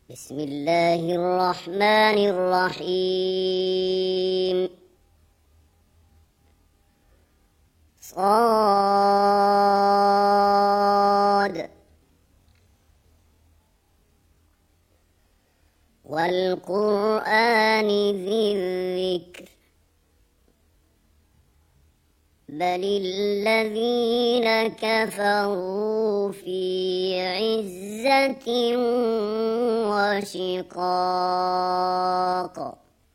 بسم الله الرحمن الرحيم. صاد والقرآن ذي الذكر بل الذين كفروا في عزة وشقاق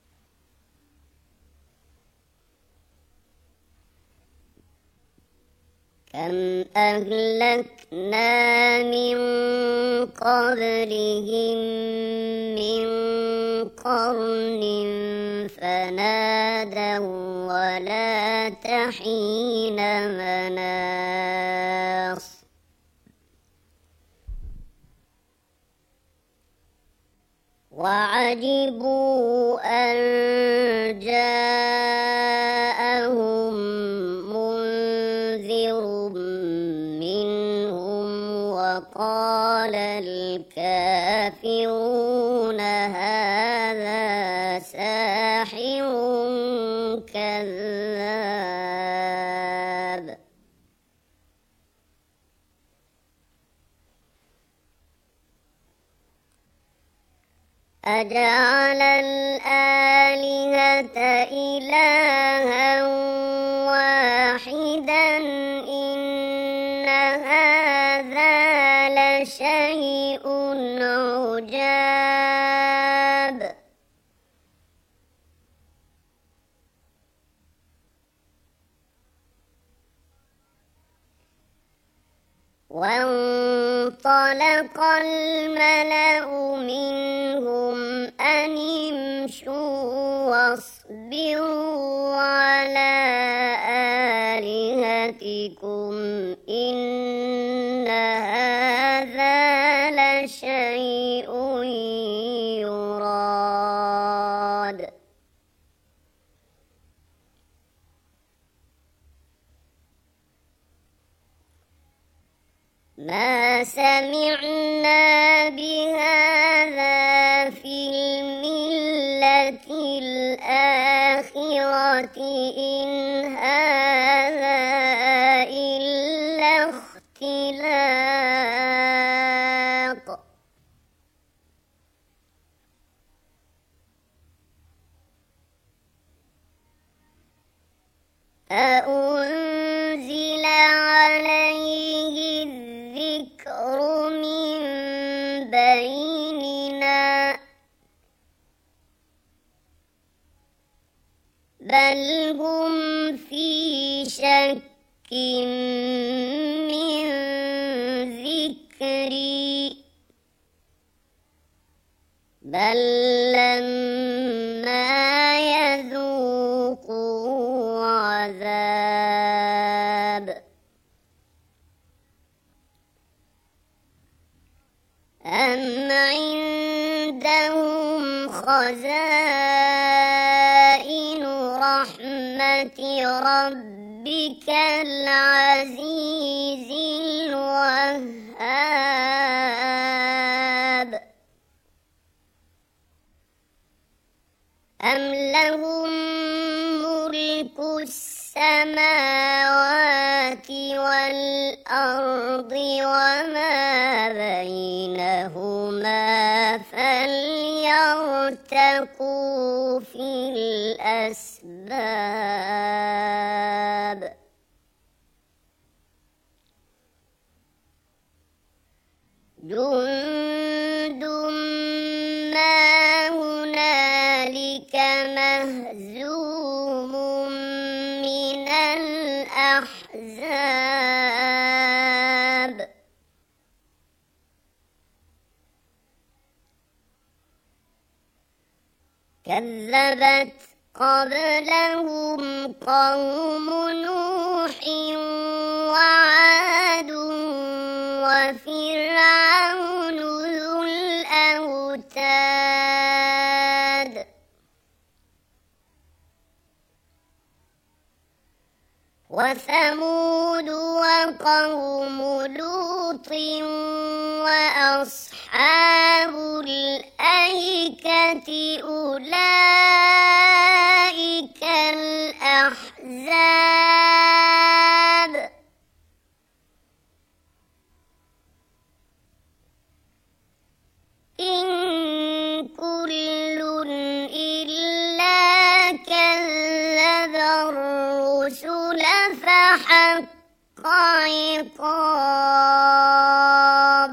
كم أهلكنا من قبلهم من قرن فنادوا ولا تحين مناص وعجبوا أن جاءهم منذر منهم وقال الكافرون هذا ساحر كذاب. أجعل الآلهة إلها واحدا إن هذا لشيء عجاب. وانطلق الملأ منهم أن امشوا واصبروا على آلهتكم إن هذا لشيء يراد. ما سمعنا بهذا في الملة الآخرة إن هذا إلا اختلاق. أأنزل عليه الذكر من بيننا بل هم في شك من ذكري بل لما يذوقوا عذاب. أم عندهم خزائن رحمة ربك العزيز الوهاب أم لهم ملك السماوات والأرض وما بينهما فليرتقوا في الأسباب. جند ما هنالك مهزوم من الأحزاب. كذبت قبلهم قوم نوح وعاد وفرعون ذو الأوتاد وثمود وقوم لوط وأصحاب الأيكة أولئك الأحزاب إن كل إلا كذب الرسل فحق عقاب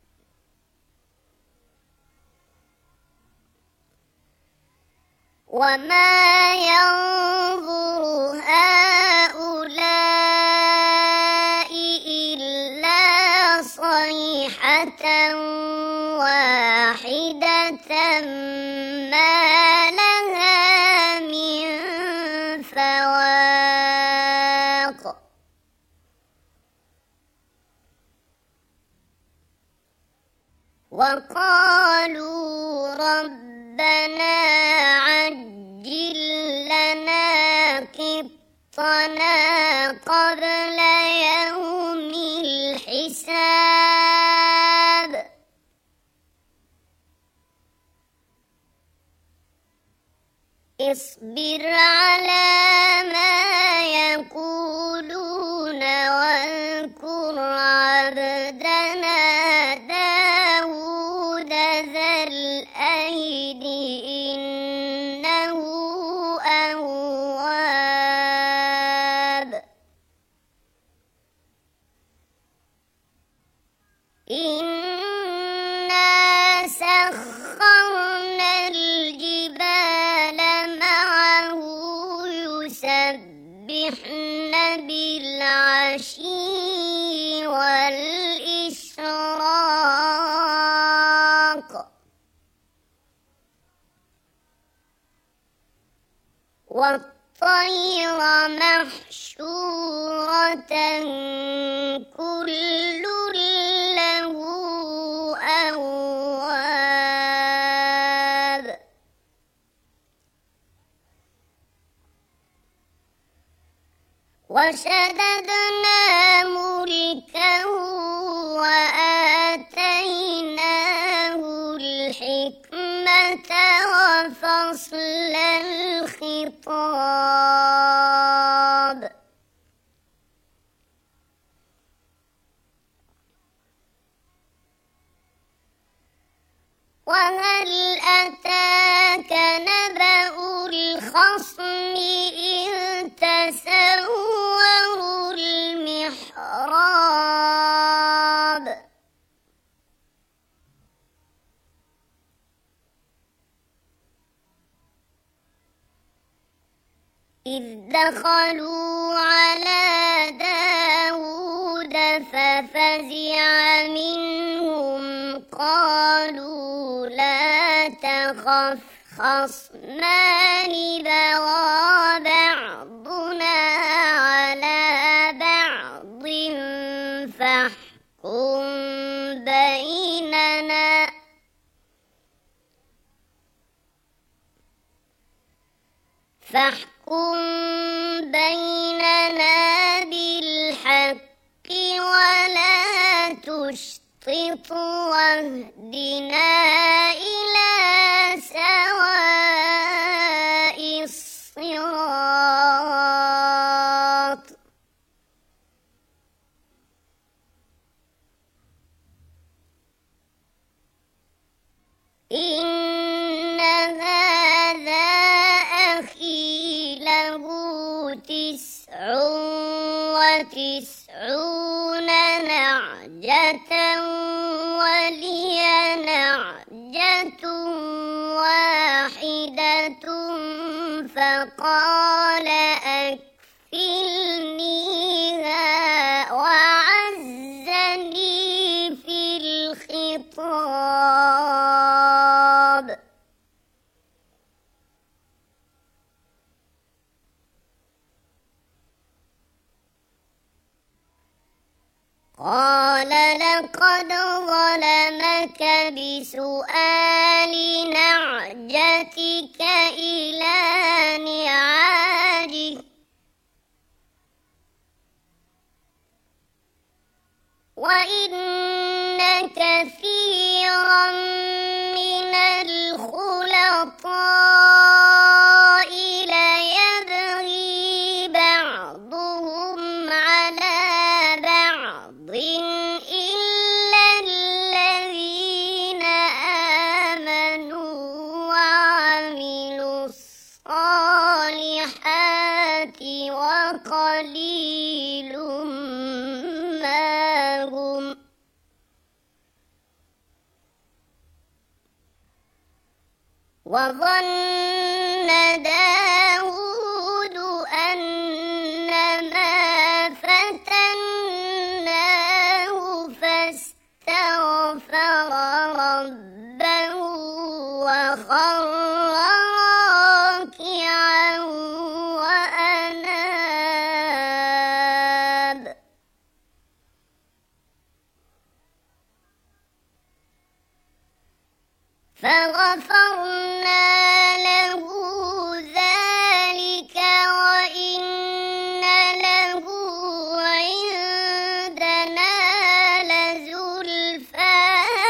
وما ينظر هؤلاء إلا صيحة واحدة ما لها من فواق وقالوا ربنا عجل لنا قطنا قبل يوم الحساب اصبر على ما يقولون واذكر عبدنا داود ذا الأيد إنه أواب إنا سخرنا الجبال معه يسبحن بالعشي والإشراق والطير محشورة كل له أواب وشددنا ملكه وآتيناه الحكمة وفصل الخطاب وهل أتاك نبأ الخصم إذ تسوروا المحراب إذ دخلوا على داود ففزع منهم قالوا لا تخف خصمان بغى بعضنا على بعض فاحكم بيننا بالحق ولا تشطط واهدنا إلى سواء الصراط إن هذا أخي له 99 نعجة ولي نعجة واحدة فقال أكفلنيها وعزني في الخطاب قال لقد ظلمك بسؤال نعجتك إلى نعاجه وإن كثيرا من الخلطاء وظن داود أنما فتناه فاستغفر ربه وخر راكعا وأناب فغفرنا له ذلك وإن له عندنا لزلفى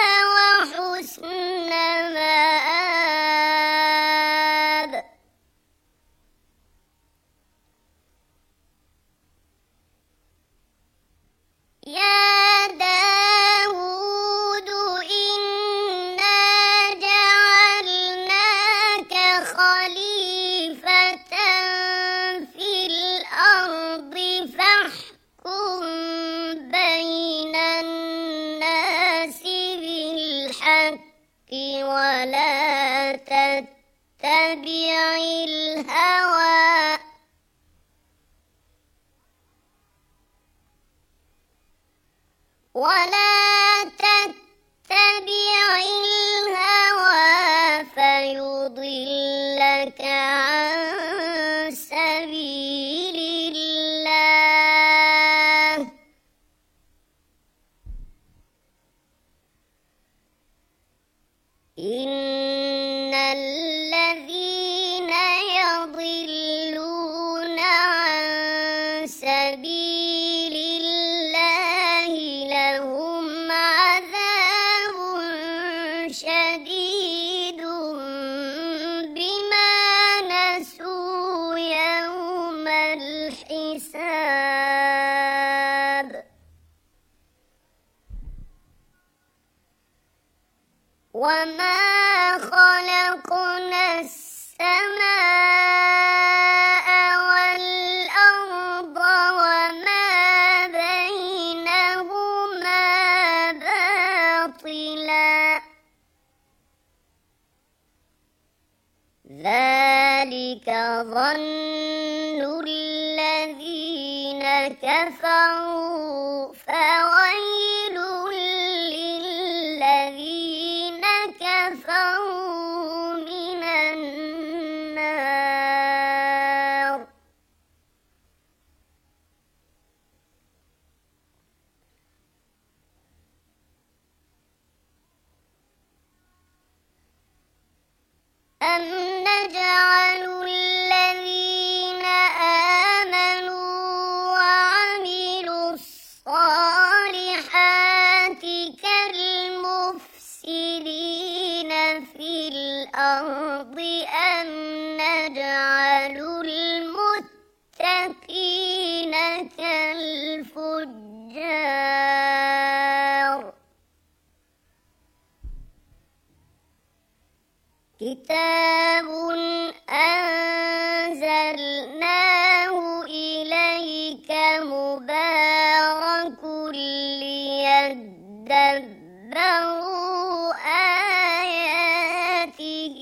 وحسن مآب يا داود إنا جعلناك خليفة في الأرض فاحكم بين الناس بالحق ولا تتبع الهوى فيضلك عن سبيل الله إن الذين يضلون عن سبيل الله لهم عذاب شديد بما نسوا يوم الحساب وما خلقنا السماء والأرض وما بينهما باطلا ذلك ظن الذين كفروا فويل للذين كفروا من النار أم نجعل الذين آمنوا وعملوا الصالحات كالمفسدين في الأرض أم نجعل المتقين كالفجار كتاب أنزلناه إليك مبارك ليدبروا آياته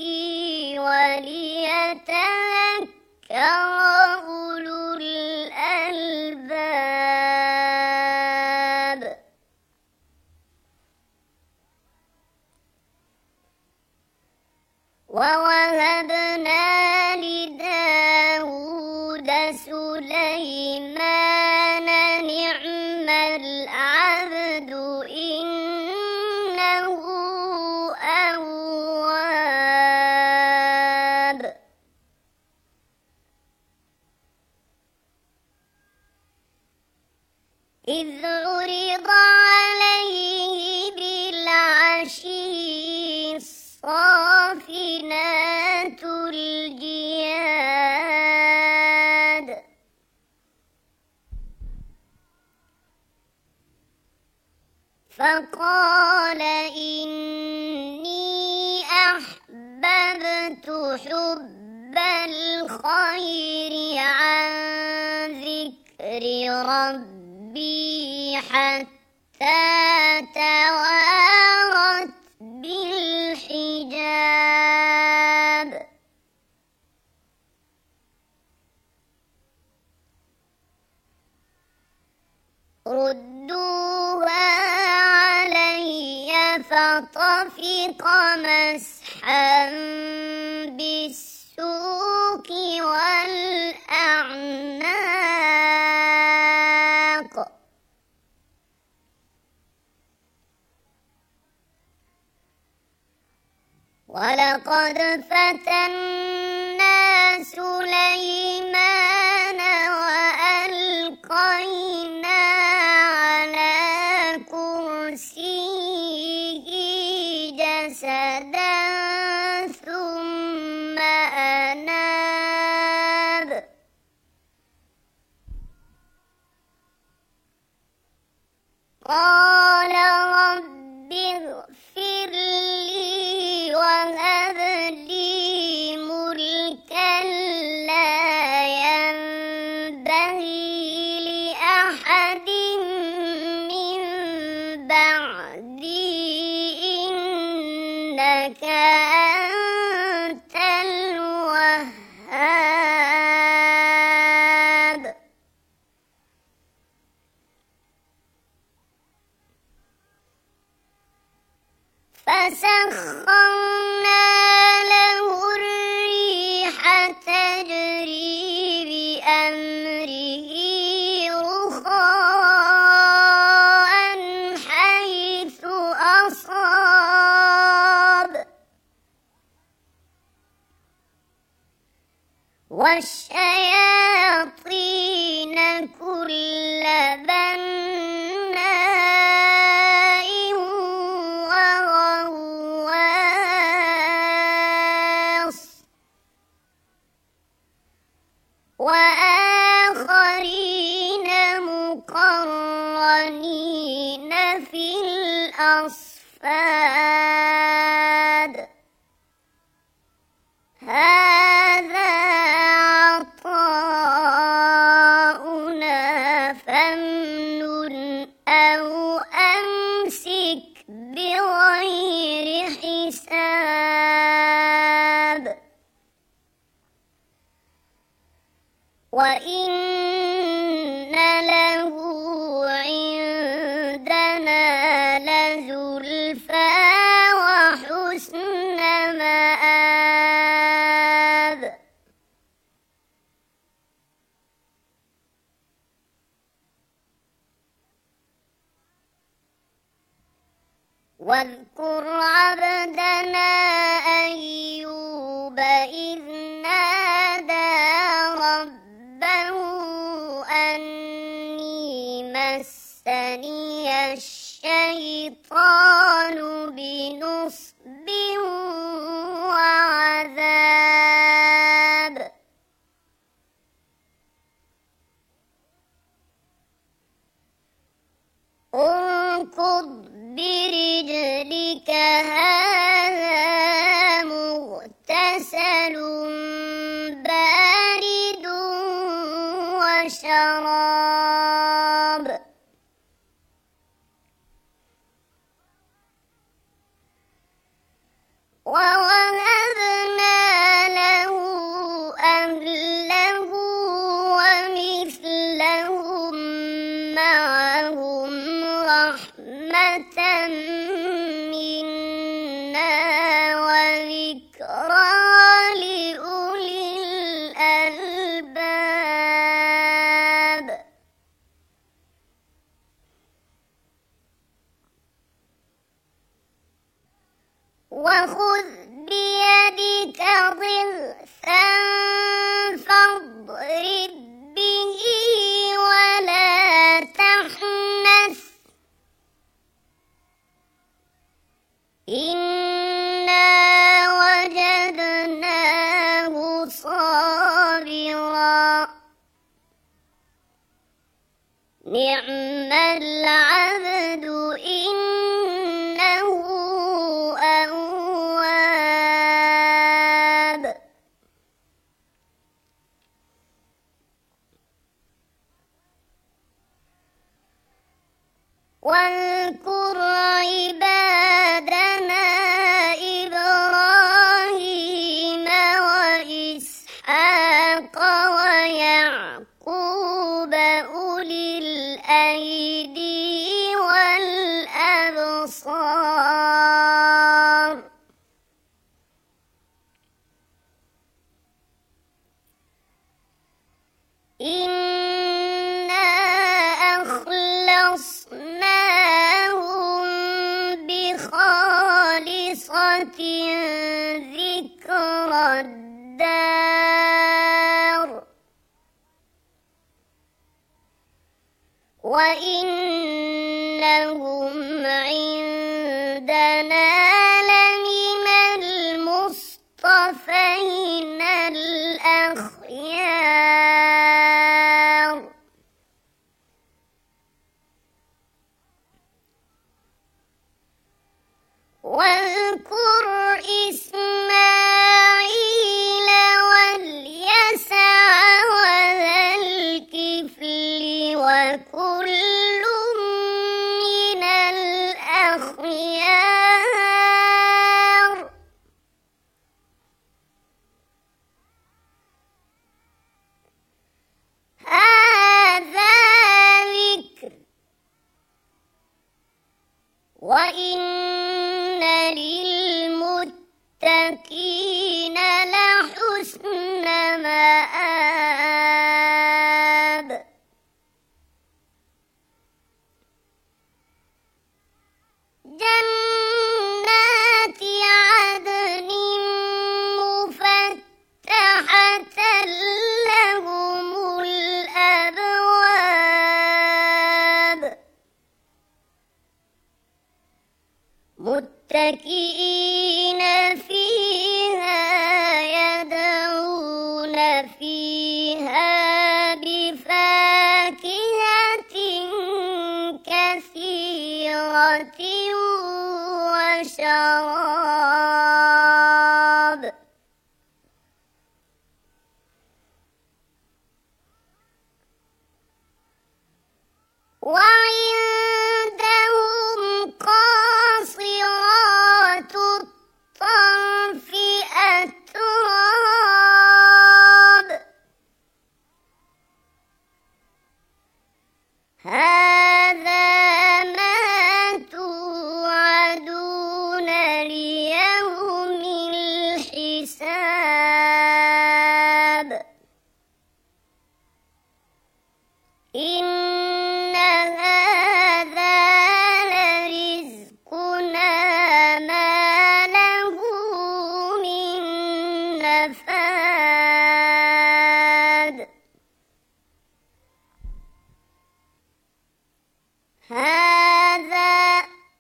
وليتذكر أولو الألباب ووهبنا لداود سليمان نعم العبد إنه أواب إذ عرض عليه بالعشي الصافنات الجياد فقال إني أحببت حب الخير عن ذكر ربي حتى توارت بالحجاب ردوها علي فطفق مسحا بالسوق والأعناق ولقد فتنا سليمان وألقينا على كرسيه جسدا ثم أناب قال رب اغفر لي وهب لي ملكا لا ينبغي لأحد من بعدي إنك أنت الوهاب فسخرنا له الريح تجري بأمره رخاء حيث أصاب والشياطين كل بناء وغواص وآخرين مقرنين في الأصفاد هذا عطاؤنا فامنن أو أمسك بغير حساب وإن له عندنا لزلفى وحسن مآب واذكر عبدنا أيوب إذ نادى ربه أني مسني الشيطان بنصب وعذاب اركض برجلك هذا مغتسل بارد وشراب ووهبنا له أهله ومثلهم معهم رحمة منا وذكرى لأولي الألباب وخذ بيدك ضغثا فاضرب به ولا تحنث إنا وجدناه صابرا نعم العبد إنه أواب واذكر عبادنا إبراهيم وإسحاق ويعقوب أولي الأيدي ذكرى الدار وإنهم عندنا لمن المصطفين الأخيار واذكر إسماعيل واليسع وذا الكفل وكل من الأخيار هذا ذكر وإن للمتقين لحسن مآب جنات عدن مفتحة لهم الأبواب متكئين فيها يدعون فيها بفاكهة كثيرة وشراب وعندهم قاصرات الطرف أتراب هذا ما توعدون ليوم الحساب إن هذا لرزقنا ما له من نفاد هذا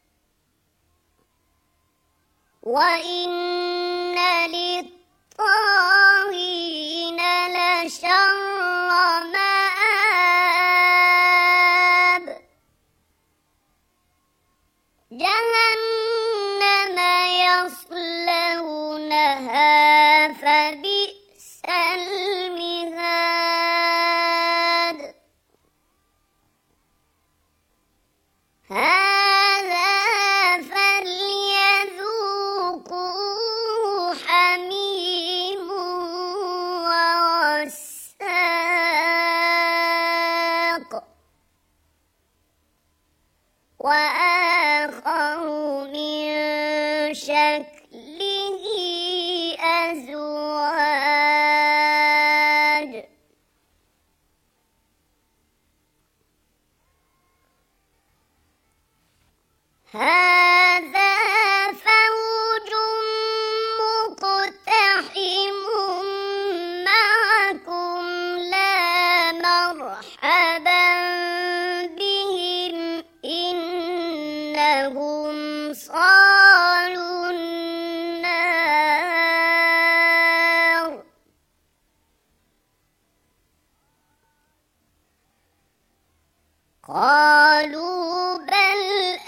وإن للطاغين لشر مآب جهنم يصلونها فبئس المهاد هذا فليذوقوه حميم وغساق وآخر من شكله أزواج هذا فوج مقتحم معكم لا مرحبا بهم إنهم صالوا النار قالوا بل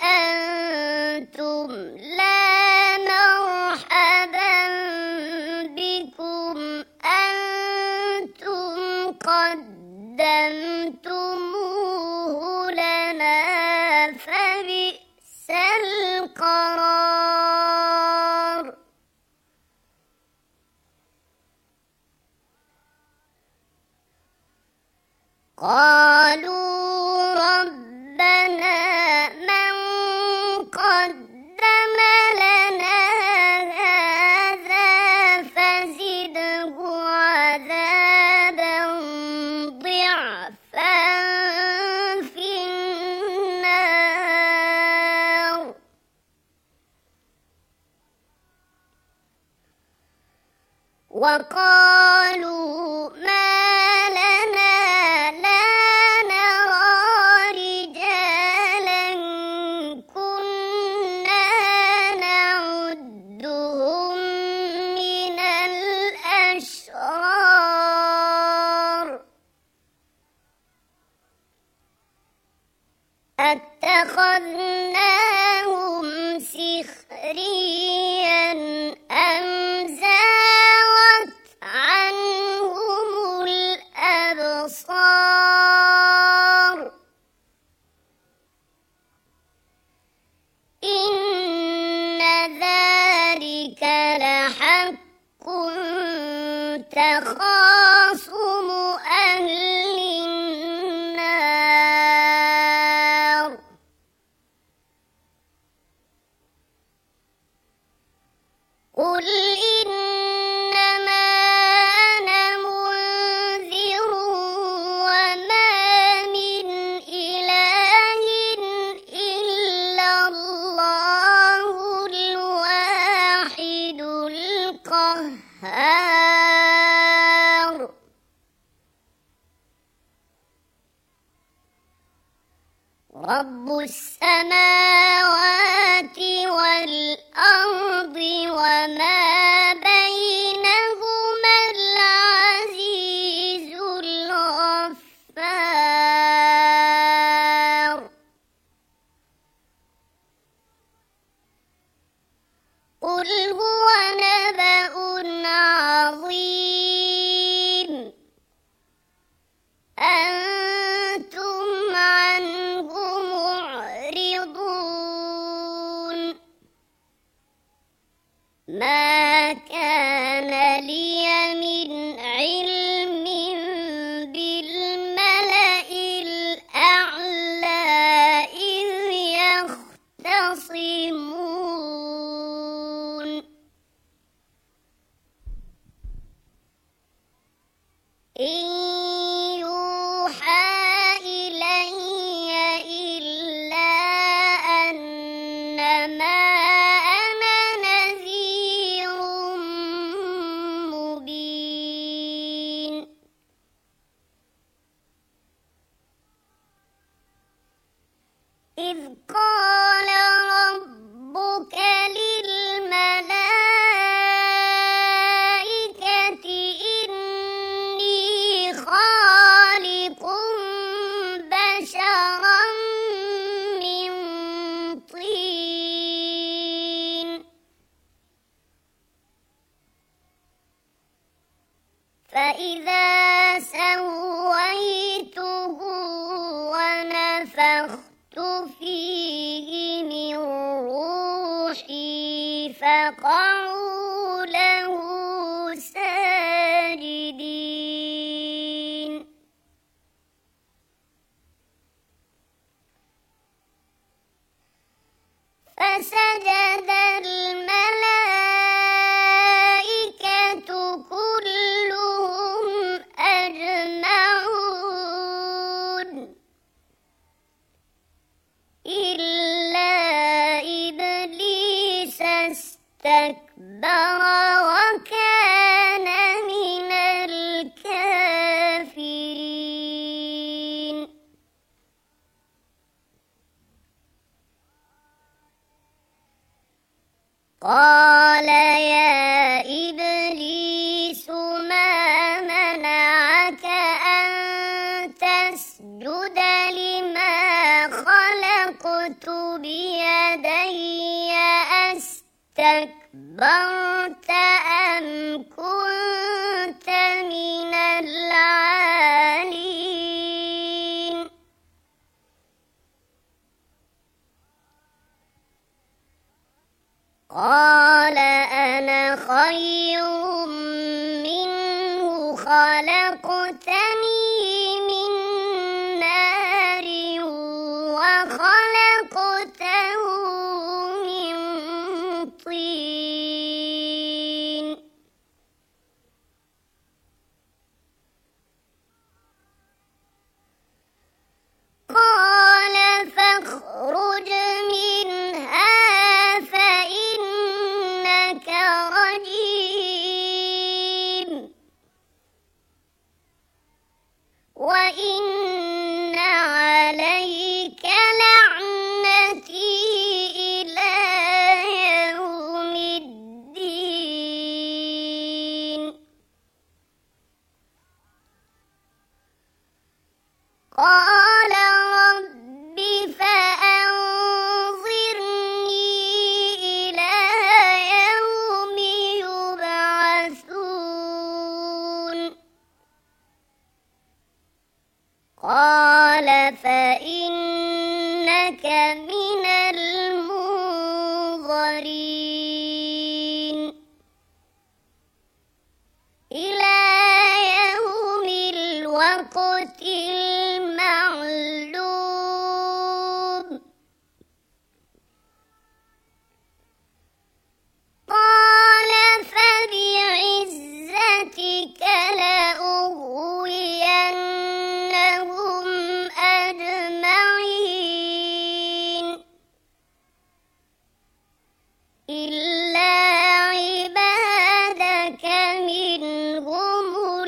أنتم لا مرحبا بكم أنتم قدمتموه لنا فبئس القرار قالوا ربنا من قدم لنا هذا فزده عذابا ضعفا في النار وقالوا ما لنا لا نرى رجالا كنا نعدهم من الأشرار أتخذناهم سخريا أم زاغت عنهم الأبصار إن ذلك لحق تخاصم أهل النار قل إنما أنا منذر وما من إله إلا الله الواحد القهار رب السماوات والأرض وما بينهما العزيز الغفار قل هو نبأ عظيم أنتم عنه معرضون ما كان لي من علم بالملأ الأعلى إذ يختصمون إن يوحى إلي إلا أنما أنا نذير مبين إذ قال ربك للملائكة إني خالق بشرا من طين فإذا سويته ونفخت فيه من روحي فقعوا له ساجدين فسجد الملائكة كلهم أجمعون إلا إبليس استكبر وكان من الكافرين قال يا إبليس ما منعك أن تسجد لما خلقت بيدي أستكبرت أم كنت من العالين قال أنا خير منه خلقتني من نار وخلقته من طين قال فاخرج منها فإنك رجيم الوقت المعلوم قال فبعزتك لأغوينهم أجمعين إلا عبادك منهم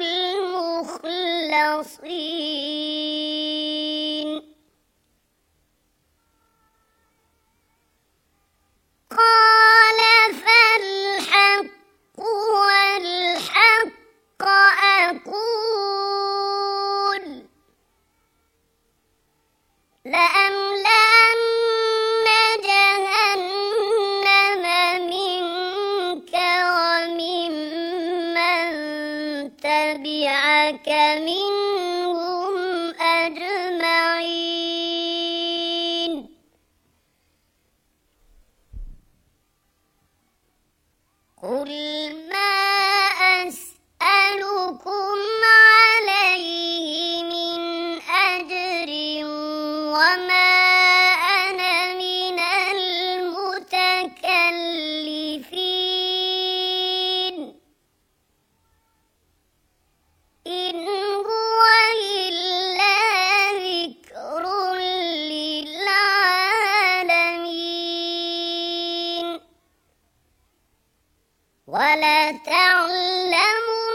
المخلصين قال فالحق والحق أقول لأملأن جهنم منك وممن تبعك منهم أجمعين قل ما أسألكم عليه من أجر وما أنا من المتكلفين إن هو إلا ذكر للعالمين ولتعلمن